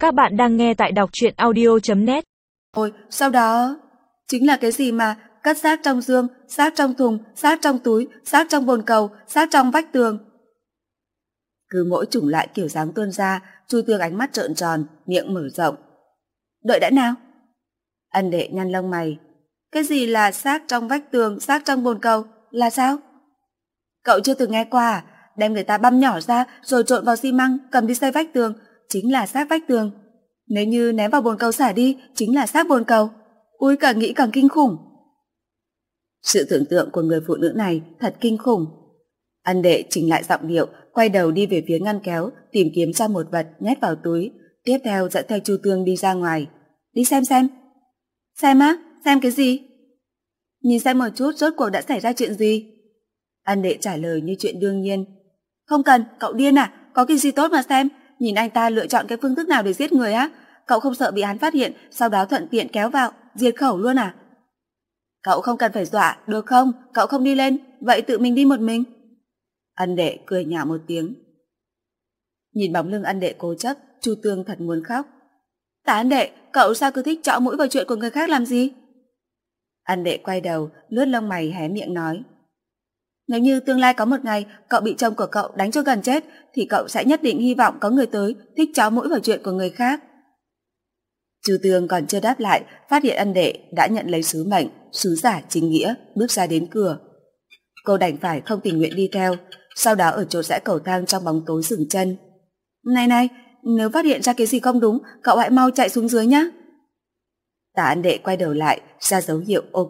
Các bạn đang nghe tại đọc truyện audio.net. Ôi, sau đó chính là cái gì mà cất xác trong giường, xác trong thùng, xác trong túi, xác trong bồn cầu, xác trong vách tường. Cứ mỗi chủng loại kiểu dáng tuôn ra, Chu Tương ánh mắt trợn tròn, miệng mở rộng. Đợi đã nào. Ân Đệ nhăn lông mày. Cái gì là xác trong vách tường, xác trong bồn cầu, là sao? Cậu chưa từng nghe qua à? Đem người ta băm nhỏ ra rồi trộn vào xi măng, cầm đi xây vách tường, chính là xác vách tường. Nếu như ném vào bồn cầu xả đi, chính là xác bồn cầu. Ui, càng nghĩ càng kinh khủng. Sự tưởng tượng của người phụ nữ này thật kinh khủng. Ân Đệ chỉnh lại giọng điệu, quay đầu đi về phía ngăn kéo, tìm kiếm ra một vật nhét vào túi, tiếp theo dẫn theo Chu Tương đi ra ngoài. Đi xem. Xem á? Xem cái gì? Nhìn xem một chút rốt cuộc đã xảy ra chuyện gì. Ân Đệ trả lời như chuyện đương nhiên. Không cần, cậu điên à? Có cái gì tốt mà xem? Nhìn anh ta lựa chọn cái phương thức nào để giết người á? Cậu không sợ bị hắn phát hiện, sau đó thuận tiện kéo vào, diệt khẩu luôn à? Cậu không cần phải dọa, được không? Cậu không đi lên, vậy tự mình đi một mình. Ân Đệ cười nhạo một tiếng. Nhìn bóng lưng Ân Đệ cố chấp, Chu Tương thật muốn khóc. Tả Ân Đệ, cậu sao cứ thích chọ mũi vào chuyện của người khác làm gì? Ân Đệ quay đầu, lướt lông mày hé miệng nói. Nếu như tương lai có một ngày cậu bị chồng của cậu đánh cho gần chết, thì cậu sẽ nhất định hy vọng có người tới thích chó mũi vào chuyện của người khác. Chu Tương còn chưa đáp lại, phát hiện Ân Đệ đã nhận lấy sứ mệnh, sứ giả chính nghĩa, bước ra đến cửa. Cô đành phải không tình nguyện đi theo, sau đó ở chỗ rẽ cầu thang trong bóng tối dừng chân. Này, nếu phát hiện ra cái gì không đúng, cậu hãy mau chạy xuống dưới nhé. Tả Ân Đệ quay đầu lại, ra dấu hiệu ok.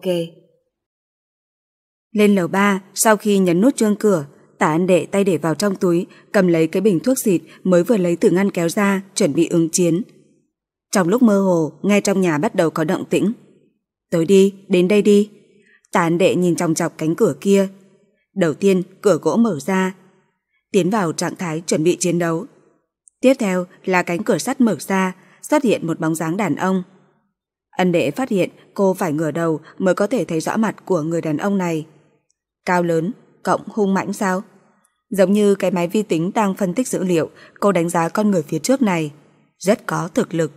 Lên lầu 3, sau khi nhấn nút chuông cửa, Tả Ân Đệ tay để vào trong túi, cầm lấy cái bình thuốc xịt mới vừa lấy từ ngăn kéo ra, chuẩn bị ứng chiến. Trong lúc mơ hồ, nghe trong nhà bắt đầu có động tĩnh. Tới đi, đến đây đi. Tả Ân Đệ nhìn chòng chọc cánh cửa kia. Đầu tiên, cửa gỗ mở ra, tiến vào trạng thái chuẩn bị chiến đấu. Tiếp theo là cánh cửa sắt mở ra, xuất hiện một bóng dáng đàn ông. Ân Đệ phát hiện cô phải ngửa đầu mới có thể thấy rõ mặt của người đàn ông này. Cao lớn, cộng hung mãnh sao? Giống như cái máy vi tính đang phân tích dữ liệu, cô đánh giá con người phía trước này. Rất có thực lực.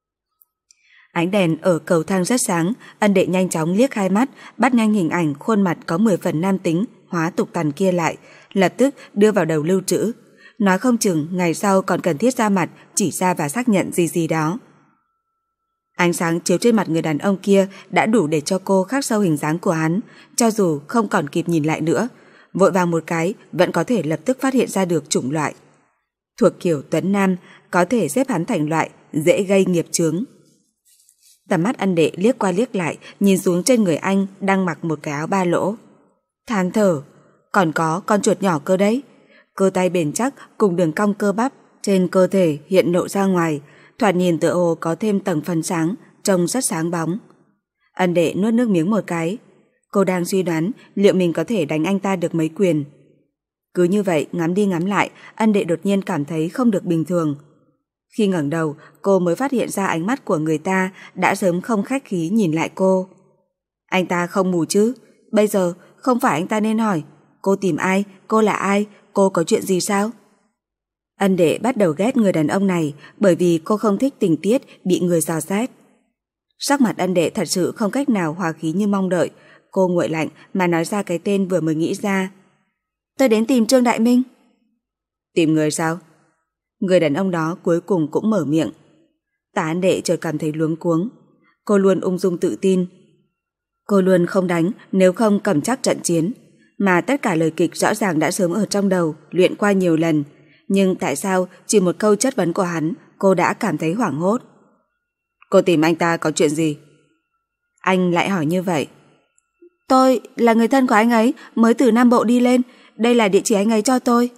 Ánh đèn ở cầu thang rất sáng, Ân Đệ nhanh chóng liếc hai mắt, bắt nhanh hình ảnh khuôn mặt có 10 phần nam tính, hóa tục tằn kia lại, lập tức đưa vào đầu lưu trữ. Nói không chừng ngày sau còn cần thiết ra mặt, chỉ ra và xác nhận gì đó. Ánh sáng chiếu trên mặt người đàn ông kia đã đủ để cho cô khắc sâu hình dáng của hắn, cho dù không còn kịp nhìn lại nữa, vội vàng một cái vẫn có thể lập tức phát hiện ra được chủng loại. Thuộc kiểu tuấn nam, có thể xếp hắn thành loại dễ gây nghiệp chướng. Tầm mắt Ân Đệ liếc qua liếc lại, nhìn xuống trên người anh đang mặc một cái áo ba lỗ. Than thở, còn có con chuột nhỏ cơ đấy. Cơ tay bền chắc cùng đường cong cơ bắp trên cơ thể hiện lộ ra ngoài, thoạt nhìn tựa hồ có thêm tầng phần sáng, trông rất sáng bóng. Ân Đệ nuốt nước miếng một cái. Cô đang suy đoán liệu mình có thể đánh anh ta được mấy quyền. Cứ như vậy ngắm đi ngắm lại, Ân Đệ đột nhiên cảm thấy không được bình thường. Khi ngẩng đầu, cô mới phát hiện ra ánh mắt của người ta đã sớm không khách khí nhìn lại cô. Anh ta không mù chứ? Bây giờ không phải anh ta nên hỏi, cô tìm ai, cô là ai, cô có chuyện gì sao? Ân Đệ bắt đầu ghét người đàn ông này bởi vì cô không thích tình tiết bị người dò xét. Sắc mặt Ân Đệ thật sự không cách nào hòa khí như mong đợi. Cô nguội lạnh mà nói ra cái tên vừa mới nghĩ ra. Tôi đến tìm Trương Đại Minh. Tìm người sao? Người đàn ông đó cuối cùng cũng mở miệng. Tả Ân Đệ chợt cảm thấy luống cuống. Cô luôn ung dung tự tin. Cô luôn không đánh nếu không cầm chắc trận chiến. Mà tất cả lời kịch rõ ràng đã sớm ở trong đầu, luyện qua nhiều lần. Nhưng tại sao chỉ một câu chất vấn của hắn cô đã cảm thấy hoảng hốt? Cô tìm anh ta có chuyện gì? Anh lại hỏi như vậy. Tôi là người thân của anh ấy, mới từ Nam Bộ đi lên. Đây là địa chỉ anh ấy cho tôi.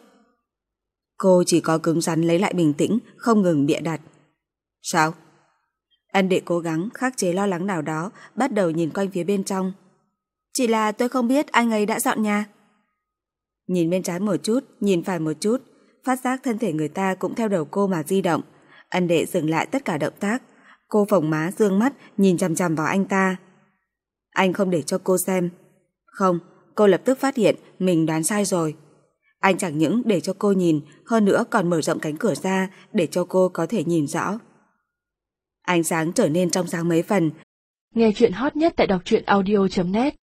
Cô chỉ có cứng rắn lấy lại bình tĩnh, không ngừng bịa đặt. Sao? Ân Đệ cố gắng khắc chế lo lắng nào đó, bắt đầu nhìn quanh phía bên trong. Chỉ là tôi không biết anh ấy đã dọn nhà. Nhìn bên trái một chút, nhìn phải một chút, phát giác thân thể người ta cũng theo đầu cô mà di động. Ân Đệ dừng lại tất cả động tác. Cô phồng má dương mắt nhìn chằm chằm vào anh ta. Anh không để cho cô xem. Không, cô lập tức phát hiện mình đoán sai rồi. Anh chẳng những để cho cô nhìn, hơn nữa còn mở rộng cánh cửa ra để cho cô có thể nhìn rõ. ánh sáng trở nên trong sáng mấy phần. Nghe chuyện hot nhất tại đọc truyện audio.net